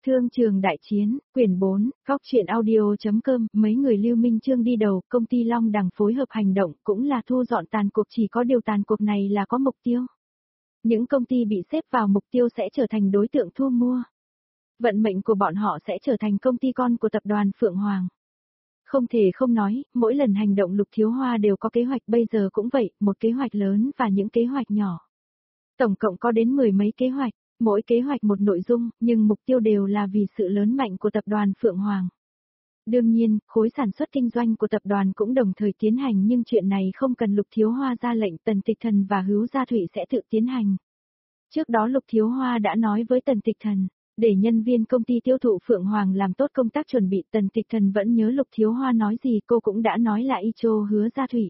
Thương trường đại chiến, quyển 4, góc truyện audio.com, mấy người Lưu Minh Chương đi đầu, công ty Long Đằng phối hợp hành động cũng là thu dọn tàn cuộc, chỉ có điều tàn cuộc này là có mục tiêu. Những công ty bị xếp vào mục tiêu sẽ trở thành đối tượng thu mua. Vận mệnh của bọn họ sẽ trở thành công ty con của tập đoàn Phượng Hoàng. Không thể không nói, mỗi lần hành động Lục Thiếu Hoa đều có kế hoạch, bây giờ cũng vậy, một kế hoạch lớn và những kế hoạch nhỏ. Tổng cộng có đến 10 mấy kế hoạch. Mỗi kế hoạch một nội dung, nhưng mục tiêu đều là vì sự lớn mạnh của tập đoàn Phượng Hoàng. Đương nhiên, khối sản xuất kinh doanh của tập đoàn cũng đồng thời tiến hành, nhưng chuyện này không cần Lục Thiếu Hoa ra lệnh, Tần Tịch Thần và Hứa Gia Thụy sẽ tự tiến hành. Trước đó Lục Thiếu Hoa đã nói với Tần Tịch Thần, để nhân viên công ty tiêu thụ Phượng Hoàng làm tốt công tác chuẩn bị. Tần Tịch Thần vẫn nhớ Lục Thiếu Hoa nói gì, cô cũng đã nói lại y chô Hứa Gia Thụy.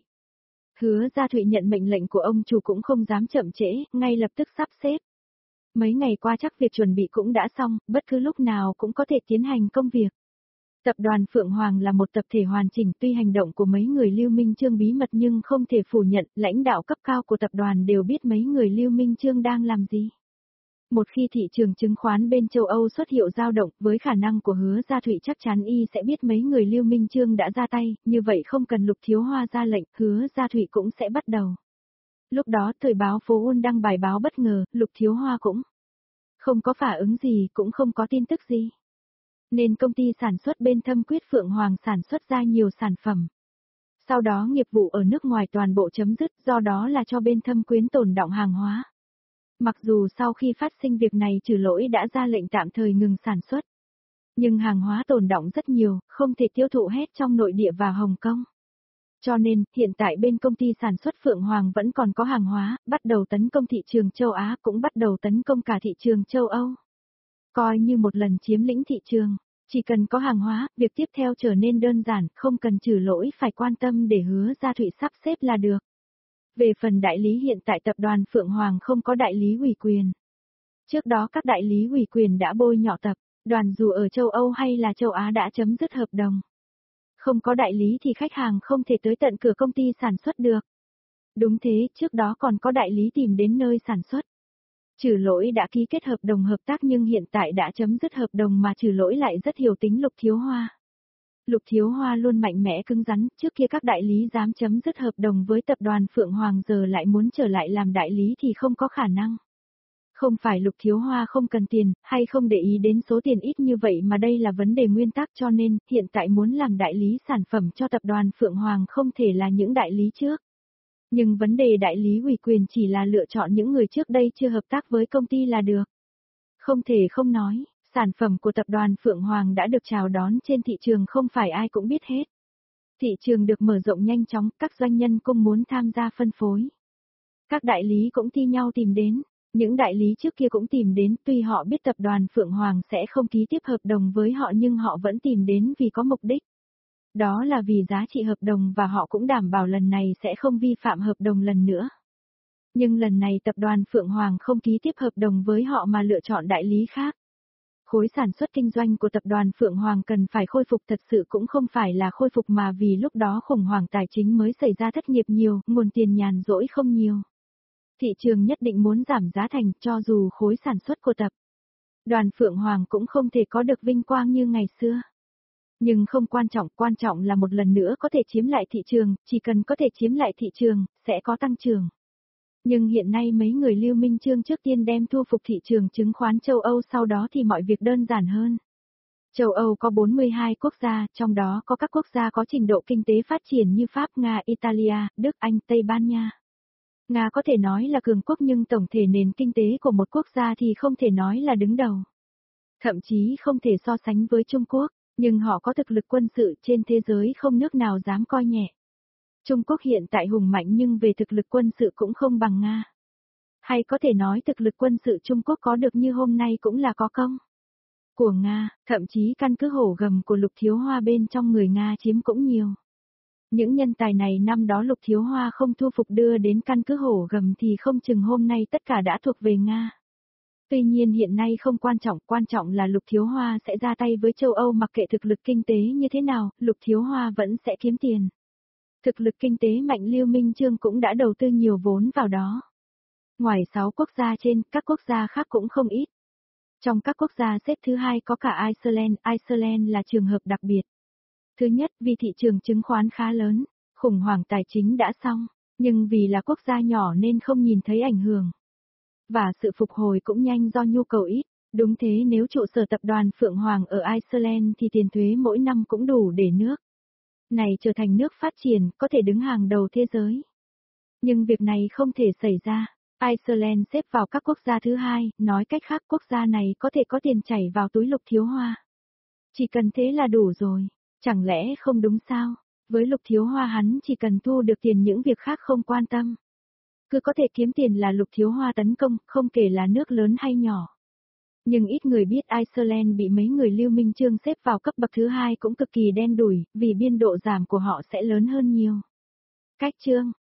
Hứa Gia Thụy nhận mệnh lệnh của ông chủ cũng không dám chậm trễ, ngay lập tức sắp xếp. Mấy ngày qua chắc việc chuẩn bị cũng đã xong, bất cứ lúc nào cũng có thể tiến hành công việc. Tập đoàn Phượng Hoàng là một tập thể hoàn chỉnh, tuy hành động của mấy người Lưu Minh Chương bí mật nhưng không thể phủ nhận, lãnh đạo cấp cao của tập đoàn đều biết mấy người Lưu Minh Chương đang làm gì. Một khi thị trường chứng khoán bên châu Âu xuất hiện dao động, với khả năng của Hứa Gia Thụy chắc chắn y sẽ biết mấy người Lưu Minh Chương đã ra tay, như vậy không cần Lục Thiếu Hoa ra lệnh, Hứa Gia Thụy cũng sẽ bắt đầu. Lúc đó thời báo Phố Ôn đăng bài báo bất ngờ, Lục Thiếu Hoa cũng không có phản ứng gì, cũng không có tin tức gì. Nên công ty sản xuất bên Thâm Quyết Phượng Hoàng sản xuất ra nhiều sản phẩm. Sau đó nghiệp vụ ở nước ngoài toàn bộ chấm dứt, do đó là cho bên Thâm Quyến tồn đọng hàng hóa. Mặc dù sau khi phát sinh việc này Trừ Lỗi đã ra lệnh tạm thời ngừng sản xuất. Nhưng hàng hóa tồn đọng rất nhiều, không thể tiêu thụ hết trong nội địa và Hồng Kông. Cho nên, hiện tại bên công ty sản xuất Phượng Hoàng vẫn còn có hàng hóa, bắt đầu tấn công thị trường châu Á, cũng bắt đầu tấn công cả thị trường châu Âu. Coi như một lần chiếm lĩnh thị trường, chỉ cần có hàng hóa, việc tiếp theo trở nên đơn giản, không cần Trừ Lỗi phải quan tâm để Hứa Gia Thụy sắp xếp là được. Về phần đại lý, hiện tại tập đoàn Phượng Hoàng không có đại lý ủy quyền. Trước đó các đại lý ủy quyền đã bôi nhọ tập đoàn dù ở châu Âu hay là châu Á đã chấm dứt hợp đồng. Không có đại lý thì khách hàng không thể tới tận cửa công ty sản xuất được. Đúng thế, trước đó còn có đại lý tìm đến nơi sản xuất. Trừ Lỗi đã ký kết hợp đồng hợp tác nhưng hiện tại đã chấm dứt hợp đồng, mà Trừ Lỗi lại rất hiểu tính Lục Thiếu Hoa. Lục Thiếu Hoa luôn mạnh mẽ cứng rắn, trước kia các đại lý dám chấm dứt hợp đồng với tập đoàn Phượng Hoàng, giờ lại muốn trở lại làm đại lý thì không có khả năng. Không phải Lục Thiếu Hoa không cần tiền, hay không để ý đến số tiền ít như vậy, mà đây là vấn đề nguyên tắc, cho nên, hiện tại muốn làm đại lý sản phẩm cho tập đoàn Phượng Hoàng không thể là những đại lý trước. Nhưng vấn đề đại lý ủy quyền chỉ là lựa chọn những người trước đây chưa hợp tác với công ty là được. Không thể không nói, sản phẩm của tập đoàn Phượng Hoàng đã được chào đón trên thị trường, không phải ai cũng biết hết. Thị trường được mở rộng nhanh chóng, các doanh nhân cũng muốn tham gia phân phối. Các đại lý cũng thi nhau tìm đến. Những đại lý trước kia cũng tìm đến, tuy họ biết tập đoàn Phượng Hoàng sẽ không ký tiếp hợp đồng với họ nhưng họ vẫn tìm đến vì có mục đích. Đó là vì giá trị hợp đồng, và họ cũng đảm bảo lần này sẽ không vi phạm hợp đồng lần nữa. Nhưng lần này tập đoàn Phượng Hoàng không ký tiếp hợp đồng với họ mà lựa chọn đại lý khác. Khối sản xuất kinh doanh của tập đoàn Phượng Hoàng cần phải khôi phục, thật sự cũng không phải là khôi phục mà vì lúc đó khủng hoảng tài chính mới xảy ra, thất nghiệp nhiều, nguồn tiền nhàn rỗi không nhiều. Thị trường nhất định muốn giảm giá thành, cho dù khối sản xuất của tập đoàn Phượng Hoàng cũng không thể có được vinh quang như ngày xưa. Nhưng không quan trọng là một lần nữa có thể chiếm lại thị trường, chỉ cần có thể chiếm lại thị trường, sẽ có tăng trưởng. Nhưng hiện nay mấy người Lưu Minh Chương trước tiên đem thu phục thị trường chứng khoán châu Âu, sau đó thì mọi việc đơn giản hơn. Châu Âu có 42 quốc gia, trong đó có các quốc gia có trình độ kinh tế phát triển như Pháp, Nga, Italia, Đức, Anh, Tây Ban Nha. Nga có thể nói là cường quốc nhưng tổng thể nền kinh tế của một quốc gia thì không thể nói là đứng đầu. Thậm chí không thể so sánh với Trung Quốc, nhưng họ có thực lực quân sự trên thế giới không nước nào dám coi nhẹ. Trung Quốc hiện tại hùng mạnh nhưng về thực lực quân sự cũng không bằng Nga. Hay có thể nói thực lực quân sự Trung Quốc có được như hôm nay cũng là có công của Nga, thậm chí căn cứ hổ gầm của Lục Thiếu Hoa bên trong người Nga chiếm cũng nhiều. Những nhân tài này năm đó Lục Thiếu Hoa không thu phục đưa đến căn cứ hổ gầm thì không chừng hôm nay tất cả đã thuộc về Nga. Tuy nhiên hiện nay không quan trọng là Lục Thiếu Hoa sẽ ra tay với châu Âu, mặc kệ thực lực kinh tế như thế nào, Lục Thiếu Hoa vẫn sẽ kiếm tiền. Thực lực kinh tế mạnh, Lưu Minh Chương cũng đã đầu tư nhiều vốn vào đó. Ngoài 6 quốc gia trên, các quốc gia khác cũng không ít. Trong các quốc gia xếp thứ hai có cả Iceland, Iceland là trường hợp đặc biệt. Thứ nhất, vì thị trường chứng khoán khá lớn, khủng hoảng tài chính đã xong, nhưng vì là quốc gia nhỏ nên không nhìn thấy ảnh hưởng. Và sự phục hồi cũng nhanh do nhu cầu ít. Đúng thế, nếu trụ sở tập đoàn Phượng Hoàng ở Iceland thì tiền thuế mỗi năm cũng đủ để nước này trở thành nước phát triển, có thể đứng hàng đầu thế giới. Nhưng việc này không thể xảy ra. Iceland xếp vào các quốc gia thứ hai, nói cách khác quốc gia này có thể có tiền chảy vào túi Lục Thiếu Hoa. Chỉ cần thế là đủ rồi, chẳng lẽ không đúng sao? Với Lục Thiếu Hoa hắn chỉ cần thu được tiền những việc khác không quan tâm. Cứ có thể kiếm tiền là Lục Thiếu Hoa tấn công, không kể là nước lớn hay nhỏ. Nhưng ít người biết Iceland bị mấy người Lưu Minh Chương xếp vào cấp bậc thứ hai cũng cực kỳ đen đủi, vì biên độ giảm của họ sẽ lớn hơn nhiều. Cách chương